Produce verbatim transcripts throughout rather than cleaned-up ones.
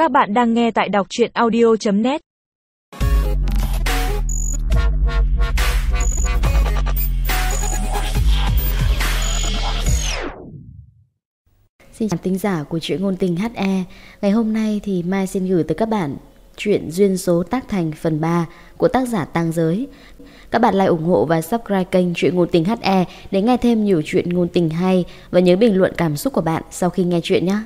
Các bạn đang nghe tại đọc truyện audio chấm net. Xin chào thính giả của truyện ngôn tình hát e. Ngày hôm nay thì Mai xin gửi tới các bạn truyện Duyên số tác thành phần ba của tác giả Tăng Giới. Các bạn like, ủng hộ và subscribe kênh truyện ngôn tình hát e để nghe thêm nhiều truyện ngôn tình hay, và nhớ bình luận cảm xúc của bạn sau khi nghe truyện nhé.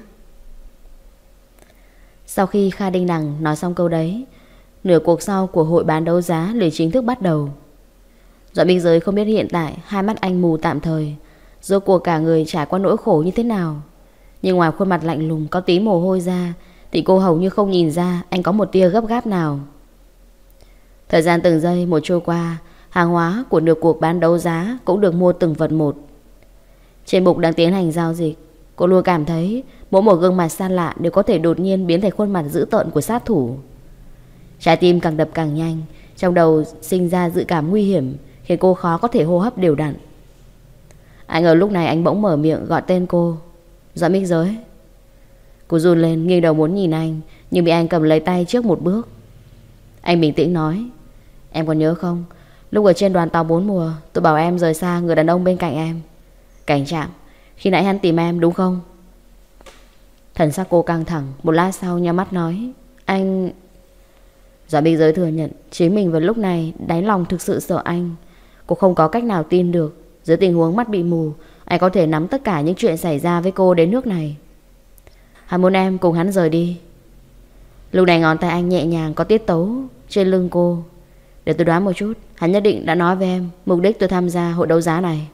Sau khi Kha Đinh Đằng nói xong câu đấy, nửa cuộc sau của hội bán đấu giá liền chính thức bắt đầu. Doãn Minh Giới không biết hiện tại hai mắt anh mù tạm thời, rốt cuộc cả người trải qua nỗi khổ như thế nào. Nhưng ngoài khuôn mặt lạnh lùng có tí mồ hôi ra thì cô hầu như không nhìn ra anh có một tia gấp gáp nào. Thời gian từng giây một trôi qua, hàng hóa của nửa cuộc bán đấu giá cũng được mua từng vật một. Trên bục đang tiến hành giao dịch, cô luôn cảm thấy mỗi một gương mặt xa lạ đều có thể đột nhiên biến thành khuôn mặt dữ tợn của sát thủ. Trái tim càng đập càng nhanh, trong đầu sinh ra dự cảm nguy hiểm, khiến cô khó có thể hô hấp đều đặn. Anh ở lúc này anh bỗng mở miệng gọi tên cô. Doãn Minh Giới. Cô run lên nghiêng đầu muốn nhìn anh, nhưng bị anh cầm lấy tay trước một bước. Anh bình tĩnh nói: Em còn nhớ không, lúc ở trên đoàn tàu bốn mùa, tôi bảo em rời xa người đàn ông bên cạnh em. Cảnh Trạm, khi nãy hắn tìm em đúng không? Thần sắc cô căng thẳng, một lát sau nhắm mắt nói: Anh... Doãn Minh Giới thừa nhận chính mình vào lúc này đáy lòng thực sự sợ anh. Cô không có cách nào tin được dưới tình huống mắt bị mù anh có thể nắm tất cả những chuyện xảy ra với cô đến nước này. Hắn muốn em cùng hắn rời đi. Lúc này ngón tay anh nhẹ nhàng có tiết tấu trên lưng cô. Để tôi đoán một chút, hắn nhất định đã nói với em mục đích tôi tham gia hội đấu giá này.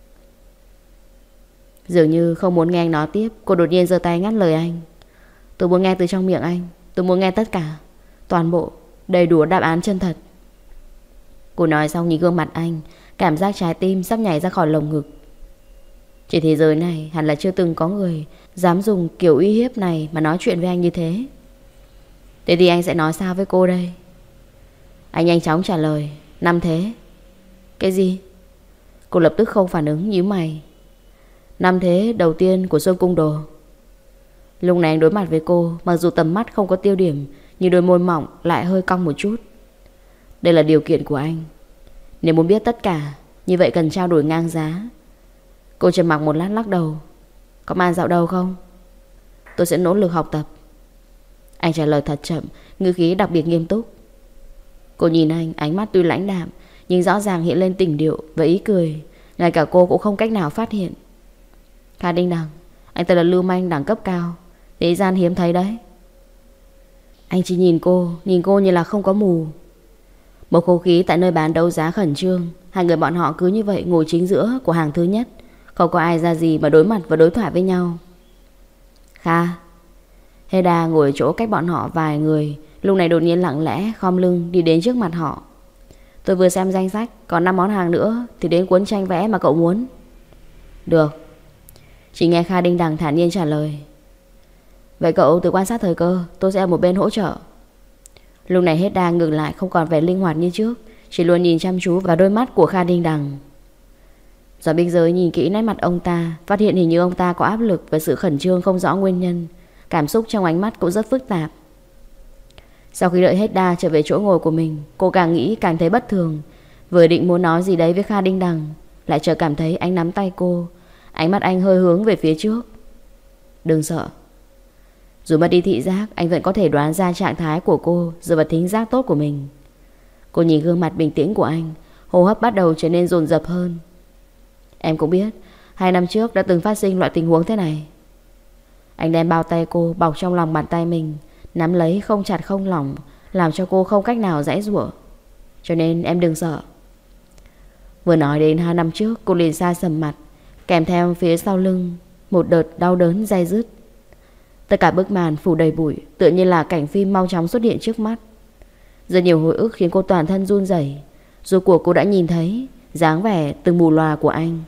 Dường như không muốn nghe anh nói tiếp, cô đột nhiên giơ tay ngắt lời anh. Tôi muốn nghe từ trong miệng anh. Tôi muốn nghe tất cả, toàn bộ, đầy đủ đáp án chân thật. Cô nói xong nhìn gương mặt anh, cảm giác trái tim sắp nhảy ra khỏi lồng ngực. Trên thế giới này hẳn là chưa từng có người dám dùng kiểu uy hiếp này mà nói chuyện với anh như thế. Thế thì anh sẽ nói sao với cô đây? Anh nhanh chóng trả lời: Năm thế. Cái gì? Cô lập tức không phản ứng, nhíu mày. Năm thế đầu tiên của Xuân Cung Đồ. Lúc này anh đối mặt với cô, mặc dù tầm mắt không có tiêu điểm, nhưng đôi môi mỏng lại hơi cong một chút. Đây là điều kiện của anh. Nếu muốn biết tất cả, như vậy cần trao đổi ngang giá. Cô trầm mặc một lát lắc đầu. Có mang dạo đầu không? Tôi sẽ nỗ lực học tập. Anh trả lời thật chậm, ngữ khí đặc biệt nghiêm túc. Cô nhìn anh, ánh mắt tuy lãnh đạm nhưng rõ ràng hiện lên tình điệu và ý cười, ngay cả cô cũng không cách nào phát hiện. Kha Đinh Đằng, anh ta là lưu manh đẳng cấp cao, thế gian hiếm thấy đấy. Anh chỉ nhìn cô, nhìn cô như là không có mù. Một không khí tại nơi bán đấu giá khẩn trương. Hai người bọn họ cứ như vậy ngồi chính giữa của hàng thứ nhất, không có ai ra gì mà đối mặt và đối thoại với nhau. Kha. Heda ngồi ở chỗ cách bọn họ vài người, lúc này đột nhiên lặng lẽ khom lưng đi đến trước mặt họ. Tôi vừa xem danh sách, còn năm món hàng nữa thì đến cuốn tranh vẽ mà cậu muốn. Được. Chỉ nghe Kha Đinh Đằng thản nhiên trả lời. Vậy cậu tự quan sát thời cơ, tôi sẽ ở một bên hỗ trợ. Lúc này Heda ngừng lại, không còn vẻ linh hoạt như trước, chỉ luôn nhìn chăm chú vào đôi mắt của Kha Đinh Đằng. Doãn Minh Giới nhìn kỹ nét mặt ông ta, phát hiện hình như ông ta có áp lực và sự khẩn trương không rõ nguyên nhân. Cảm xúc trong ánh mắt cũng rất phức tạp. Sau khi đợi Heda trở về chỗ ngồi của mình, cô càng nghĩ càng thấy bất thường. Vừa định muốn nói gì đấy với Kha Đinh Đằng, lại chợt cảm thấy anh nắm tay cô. Ánh mắt anh hơi hướng về phía trước. Đừng sợ. Dù mất đi thị giác, anh vẫn có thể đoán ra trạng thái của cô dựa vào thính giác tốt của mình. Cô nhìn gương mặt bình tĩnh của anh, hô hấp bắt đầu trở nên dồn dập hơn. Em cũng biết, hai năm trước đã từng phát sinh loại tình huống thế này. Anh đem bao tay cô bọc trong lòng bàn tay mình, nắm lấy không chặt không lỏng, làm cho cô không cách nào giãy giụa. Cho nên em đừng sợ. Vừa nói đến hai năm trước, cô liền xa sầm mặt, kèm theo phía sau lưng một đợt đau đớn day dứt. Tất cả bức màn phủ đầy bụi, tựa như là cảnh phim mau chóng xuất hiện trước mắt. Rất nhiều hồi ức khiến cô toàn thân run rẩy. Rốt cuộc cô đã nhìn thấy dáng vẻ từng mù lòa của anh.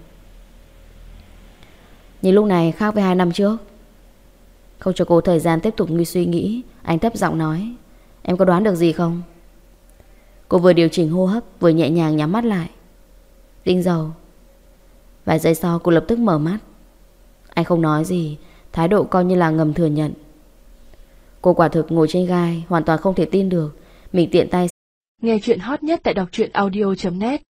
Nhưng lúc này khác với hai năm trước. Không cho cô thời gian tiếp tục nghi suy nghĩ, anh thấp giọng nói: Em có đoán được gì không? Cô vừa điều chỉnh hô hấp, vừa nhẹ nhàng nhắm mắt lại. Tinh dầu. Vài giây sau cô lập tức mở mắt. Anh không nói gì, thái độ coi như là ngầm thừa nhận. Cô quả thực ngồi trên gai, hoàn toàn không thể tin được. Mình tiện tay. Nghe chuyện hot nhất tại đọc truyện audio chấm net